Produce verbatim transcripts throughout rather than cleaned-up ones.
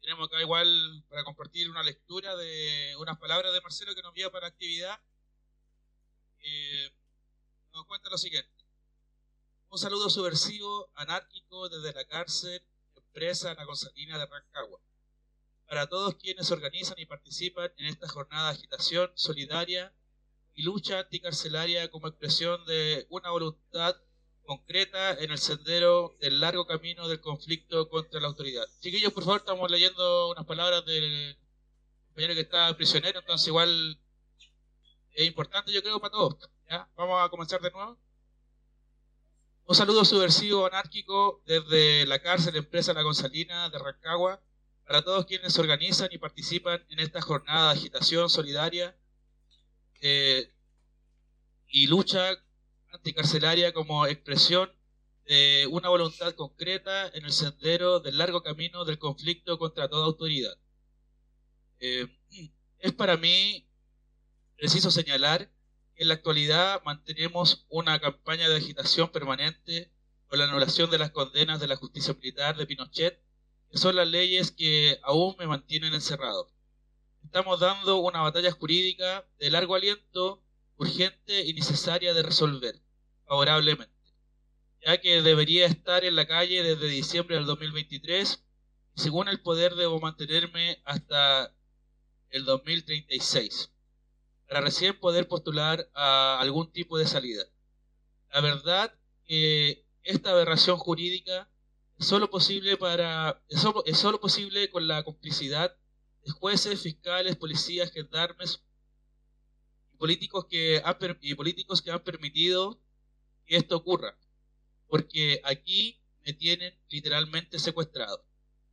tenemos acá igual para compartir una lectura de unas palabras de Marcelo que nos envía para actividad. Eh, nos cuenta lo siguiente. Un saludo subversivo, anárquico, desde la cárcel, empresa La Gonzalina de Rancagua. Para todos quienes organizan y participan en esta jornada de agitación solidaria y lucha anticarcelaria como expresión de una voluntad concreta en el sendero del largo camino del conflicto contra la autoridad. Chiquillos, por favor, estamos leyendo unas palabras del compañero que está prisionero, entonces igual es importante, yo creo, para todos. ¿Ya? Vamos a comenzar de nuevo. Un saludo subversivo, anárquico, desde la cárcel empresa La Gonzalina de Rancagua, para todos quienes organizan y participan en esta jornada de agitación solidaria eh, y lucha anticarcelaria como expresión de una voluntad concreta en el sendero del largo camino del conflicto contra toda autoridad. Eh, es para mí preciso señalar que en la actualidad mantenemos una campaña de agitación permanente por la anulación de las condenas de la justicia militar de Pinochet, que son las leyes que aún me mantienen encerrado. Estamos dando una batalla jurídica de largo aliento, urgente y necesaria de resolver favorablemente, ya que debería estar en la calle desde diciembre del dos mil veintitrés y según el poder debo mantenerme hasta el dos mil treinta y seis para recién poder postular a algún tipo de salida. La verdad que esta aberración jurídica es solo posible para es solo, es solo posible con la complicidad de jueces, fiscales, policías, gendarmes y políticos que han, y políticos que han permitido que esto ocurra, porque aquí me tienen literalmente secuestrado.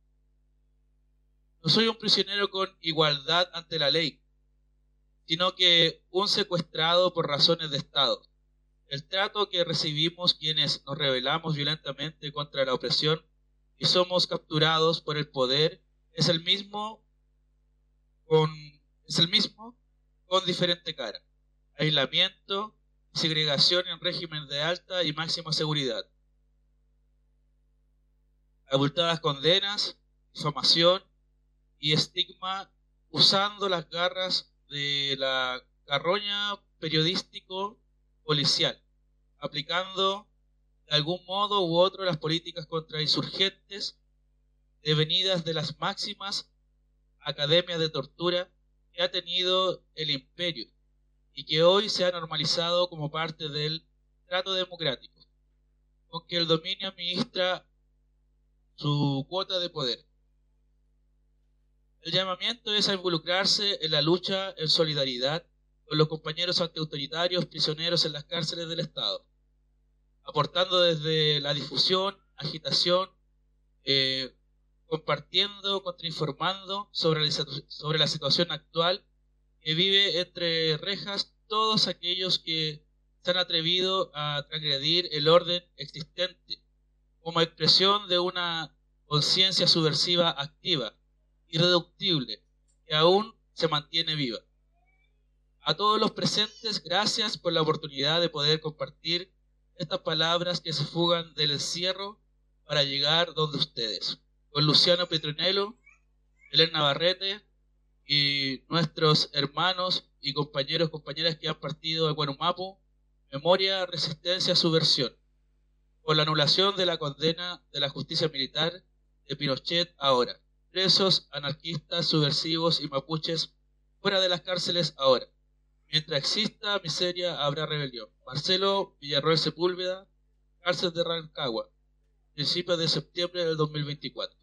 No soy un prisionero con igualdad ante la ley, sino que un secuestrado por razones de Estado. El trato que recibimos quienes nos rebelamos violentamente contra la opresión y somos capturados por el poder es el mismo con, es el mismo con diferente cara. Aislamiento, segregación en régimen de alta y máxima seguridad, abultadas condenas, difamación y estigma usando las garras de la carroña periodístico policial, aplicando de algún modo u otro las políticas contra insurgentes devenidas de las máximas academias de tortura que ha tenido el imperio y que hoy se ha normalizado como parte del trato democrático, con que el dominio administra su cuota de poder. El llamamiento es a involucrarse en la lucha en solidaridad con los compañeros antiautoritarios prisioneros en las cárceles del Estado, aportando desde la difusión, agitación, eh, compartiendo, contrainformando sobre la, sobre la situación actual que vive entre rejas todos aquellos que se han atrevido a transgredir el orden existente como expresión de una conciencia subversiva activa, irreductible, que aún se mantiene viva. A todos los presentes, gracias por la oportunidad de poder compartir estas palabras que se fugan del encierro para llegar donde ustedes. Con Luciano Petronello, Elena Navarrete y nuestros hermanos y compañeros, compañeras que han partido de Guanumapu, memoria, resistencia, subversión. Por la anulación de la condena de la justicia militar de Pinochet ahora. Presos, anarquistas, subversivos y mapuches fuera de las cárceles ahora. Mientras exista miseria, habrá rebelión. Marcelo Villarroel Sepúlveda, cárcel de Rancagua, principios de septiembre del dos mil veinticuatro.